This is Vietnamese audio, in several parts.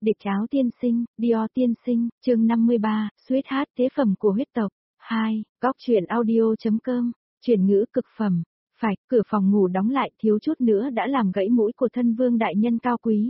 Địch áo tiên sinh, Dior tiên sinh, chương 53, Sweetheart tế phẩm của huyết tộc. 2. Góc truyện audio.com, chuyển ngữ cực phẩm. Phải, cửa phòng ngủ đóng lại thiếu chút nữa đã làm gãy mũi của thân vương đại nhân cao quý.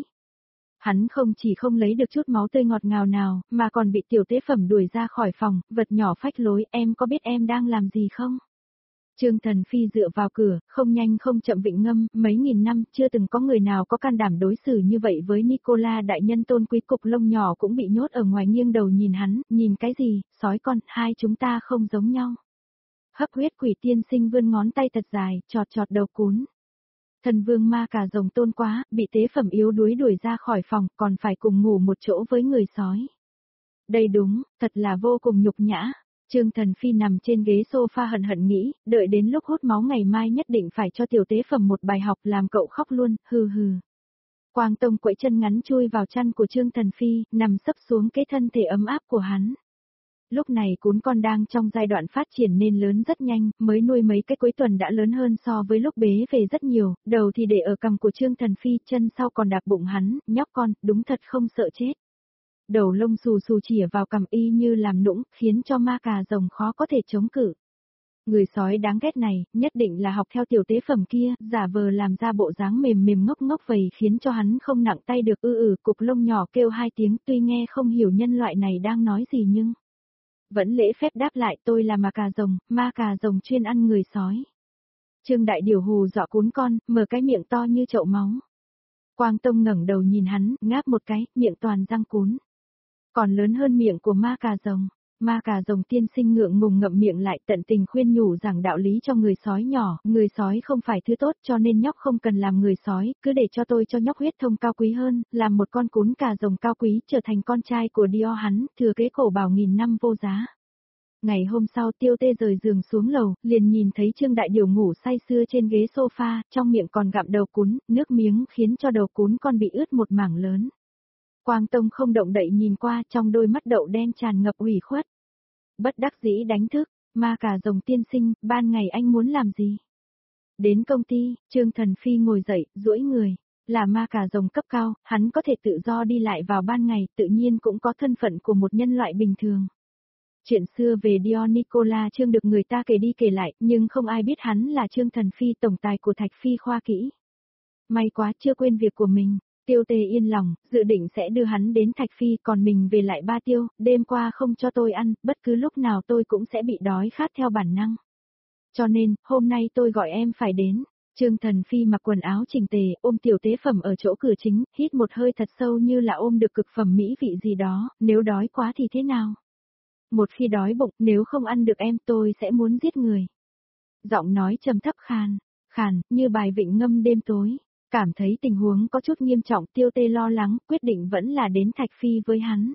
Hắn không chỉ không lấy được chút máu tươi ngọt ngào nào, mà còn bị tiểu tế phẩm đuổi ra khỏi phòng, vật nhỏ phách lối, em có biết em đang làm gì không? Trương Thần Phi dựa vào cửa, không nhanh không chậm vịnh ngâm, mấy nghìn năm chưa từng có người nào có can đảm đối xử như vậy với Nicola đại nhân tôn quý, cục lông nhỏ cũng bị nhốt ở ngoài nghiêng đầu nhìn hắn, nhìn cái gì, sói con, hai chúng ta không giống nhau. Hấp huyết quỷ tiên sinh vươn ngón tay thật dài, chọt chọt đầu cún. Thần vương ma cà rồng tôn quá, bị tế phẩm yếu đuối đuổi ra khỏi phòng, còn phải cùng ngủ một chỗ với người sói. Đây đúng, thật là vô cùng nhục nhã. Trương Thần Phi nằm trên ghế sofa hận hận nghĩ, đợi đến lúc hút máu ngày mai nhất định phải cho tiểu tế phẩm một bài học làm cậu khóc luôn, hừ hừ. Quang Tông quẫy chân ngắn chui vào chăn của Trương Thần Phi, nằm sấp xuống cái thân thể ấm áp của hắn. Lúc này cún con đang trong giai đoạn phát triển nên lớn rất nhanh, mới nuôi mấy cái cuối tuần đã lớn hơn so với lúc bế về rất nhiều, đầu thì để ở cằm của Trương Thần Phi, chân sau còn đạp bụng hắn, nhóc con, đúng thật không sợ chết. Đầu lông xù xù chìa vào cằm y như làm nũng, khiến cho ma cà rồng khó có thể chống cự. Người sói đáng ghét này, nhất định là học theo tiểu tế phẩm kia, giả vờ làm ra bộ dáng mềm mềm ngốc ngốc vầy khiến cho hắn không nặng tay được, cục lông nhỏ kêu hai tiếng, tuy nghe không hiểu nhân loại này đang nói gì nhưng vẫn lễ phép đáp lại, tôi là ma cà rồng chuyên ăn người sói. Trương Đại Điều hù dọa cún con, mở cái miệng to như chậu máu. Quang Tông ngẩng đầu nhìn hắn, ngáp một cái, miệng toàn răng cún. Còn lớn hơn miệng của ma cà rồng. Ma cà rồng tiên sinh ngượng ngùng ngậm miệng lại, tận tình khuyên nhủ giảng đạo lý cho người sói nhỏ, người sói không phải thứ tốt cho nên nhóc không cần làm người sói, cứ để cho tôi cho nhóc huyết thông cao quý hơn, làm một con cún cà rồng cao quý, trở thành con trai của Dior hắn, thừa kế cổ bảo nghìn năm vô giá. Ngày hôm sau Tiêu Tê rời giường xuống lầu, liền nhìn thấy Trương Đại Điều ngủ say sưa trên ghế sofa, trong miệng còn gặm đầu cún, nước miếng khiến cho đầu cún con bị ướt một mảng lớn. Quang Tông không động đậy nhìn qua, trong đôi mắt đậu đen tràn ngập ủy khuất. Bất đắc dĩ đánh thức, ma cà rồng tiên sinh, ban ngày anh muốn làm gì? Đến công ty, Trương Thần Phi ngồi dậy, duỗi người. Là ma cà rồng cấp cao, hắn có thể tự do đi lại vào ban ngày, tự nhiên cũng có thân phận của một nhân loại bình thường. Chuyện xưa về Dior Nicola Trương được người ta kể đi kể lại, nhưng không ai biết hắn là Trương Thần Phi, tổng tài của Thạch Phi khoa kỹ. May quá chưa quên việc của mình. Tiêu Tê yên lòng, dự định sẽ đưa hắn đến Thạch Phi, còn mình về lại Ba Tiêu, đêm qua không cho tôi ăn, bất cứ lúc nào tôi cũng sẽ bị đói khát theo bản năng. Cho nên, hôm nay tôi gọi em phải đến. Trương Thần Phi mặc quần áo chỉnh tề, ôm tiểu tế phẩm ở chỗ cửa chính, hít một hơi thật sâu như là ôm được cực phẩm mỹ vị gì đó, nếu đói quá thì thế nào? Một khi đói bụng, nếu không ăn được em tôi sẽ muốn giết người. Giọng nói trầm thấp khàn, như bài vịnh ngâm đêm tối. Cảm thấy tình huống có chút nghiêm trọng, Tiêu Tê lo lắng, quyết định vẫn là đến Thạch Phi với hắn.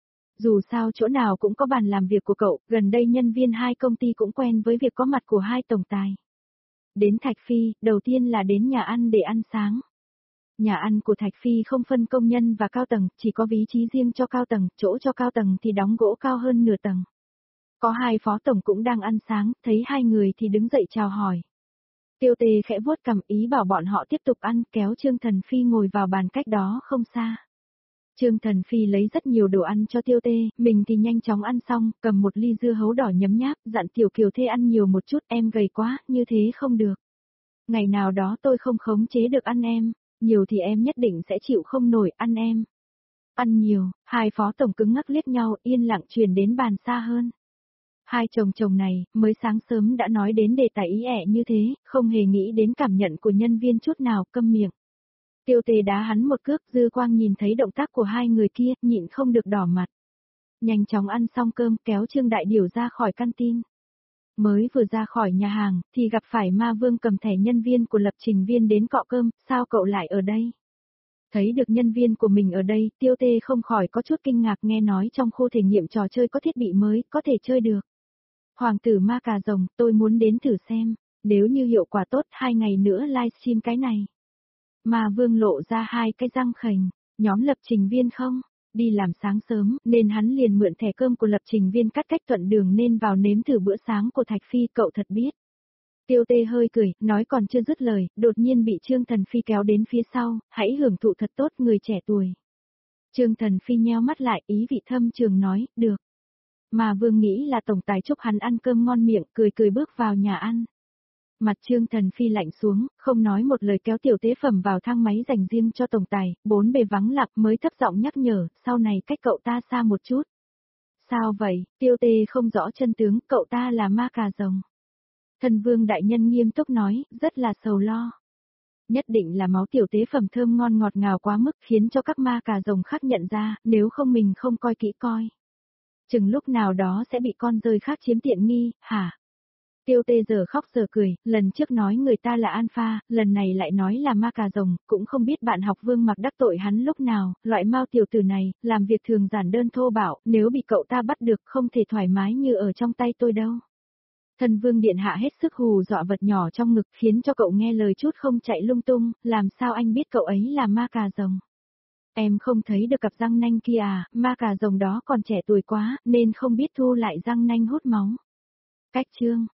Dù sao chỗ nào cũng có bàn làm việc của cậu, gần đây nhân viên hai công ty cũng quen với việc có mặt của hai tổng tài. Đến Thạch Phi, đầu tiên là đến nhà ăn để ăn sáng. Nhà ăn của Thạch Phi không phân công nhân và cao tầng, chỉ có vị trí riêng cho cao tầng, chỗ cho cao tầng thì đóng gỗ cao hơn nửa tầng. Có hai phó tổng cũng đang ăn sáng, thấy hai người thì đứng dậy chào hỏi. Tiêu Tê khẽ vuốt cằm ý bảo bọn họ tiếp tục ăn, kéo Trương Thần Phi ngồi vào bàn cách đó không xa. Trương Thần Phi lấy rất nhiều đồ ăn cho Tiêu Tê, mình thì nhanh chóng ăn xong, cầm một ly dưa hấu đỏ nhấm nháp, dặn Tiểu Kiều Thê ăn nhiều một chút, em gầy quá, như thế không được. Ngày nào đó tôi không khống chế được ăn em, nhiều thì em nhất định sẽ chịu không nổi, ăn em. Ăn nhiều, hai phó tổng cứng ngắc liếc nhau, yên lặng truyền đến bàn xa hơn. Hai chồng này, mới sáng sớm đã nói đến đề tài ý ẹ như thế, không hề nghĩ đến cảm nhận của nhân viên chút nào, câm miệng. Tiêu Tê đá hắn một cước, Dư Quang nhìn thấy động tác của hai người kia, nhịn không được đỏ mặt. Nhanh chóng ăn xong cơm, kéo Trương Đại Điều ra khỏi canteen. Mới vừa ra khỏi nhà hàng, thì gặp phải Ma Vương cầm thẻ nhân viên của lập trình viên đến cọ cơm, sao cậu lại ở đây? Thấy được nhân viên của mình ở đây, Tiêu Tê không khỏi có chút kinh ngạc, nghe nói trong khu thể nghiệm trò chơi có thiết bị mới, có thể chơi được. Hoàng tử ma cà rồng, tôi muốn đến thử xem, nếu như hiệu quả tốt 2 ngày nữa livestream cái này. Ma Vương lộ ra hai cái răng khềnh, nhóm lập trình viên không? Đi làm sáng sớm, nên hắn liền mượn thẻ cơm của lập trình viên cắt cách thuận đường nên vào nếm thử bữa sáng của Thạch Phi, cậu thật biết. Tiêu Tê hơi cười, nói còn chưa dứt lời, đột nhiên bị Trương Thần Phi kéo đến phía sau, hãy hưởng thụ thật tốt người trẻ tuổi. Trương Thần Phi nheo mắt lại, ý vị thâm trường nói, được. Mà Vương nghĩ là tổng tài chúc hắn ăn cơm ngon miệng, cười cười bước vào nhà ăn. Mặt Trương Thần Phi lạnh xuống, không nói một lời kéo tiểu tế phẩm vào thang máy dành riêng cho tổng tài, bốn bề vắng lặng mới thấp giọng nhắc nhở, sau này cách cậu ta xa một chút. Sao vậy, Tiêu Tê không rõ chân tướng, cậu ta là ma cà rồng. Thần Vương đại nhân nghiêm túc nói, rất là sầu lo. Nhất định là máu tiểu tế phẩm thơm ngon ngọt ngào quá mức khiến cho các ma cà rồng khác nhận ra, nếu không mình không coi kỹ coi. Chừng lúc nào đó sẽ bị con rơi khác chiếm tiện nghi, hả? Tiêu Tê giờ khóc giờ cười, lần trước nói người ta là alpha, lần này lại nói là ma cà rồng, cũng không biết bạn học Vương Mặc đắc tội hắn lúc nào, loại mao tiểu tử này, làm việc thường giản đơn thô bạo, nếu bị cậu ta bắt được không thể thoải mái như ở trong tay tôi đâu. Thần Vương điện hạ hết sức hù dọa vật nhỏ trong ngực khiến cho cậu nghe lời chút không chạy lung tung, làm sao anh biết cậu ấy là ma cà rồng. Em không thấy được cặp răng nanh kia à, ma cà rồng đó còn trẻ tuổi quá, nên không biết thu lại răng nanh hút máu. Cách chương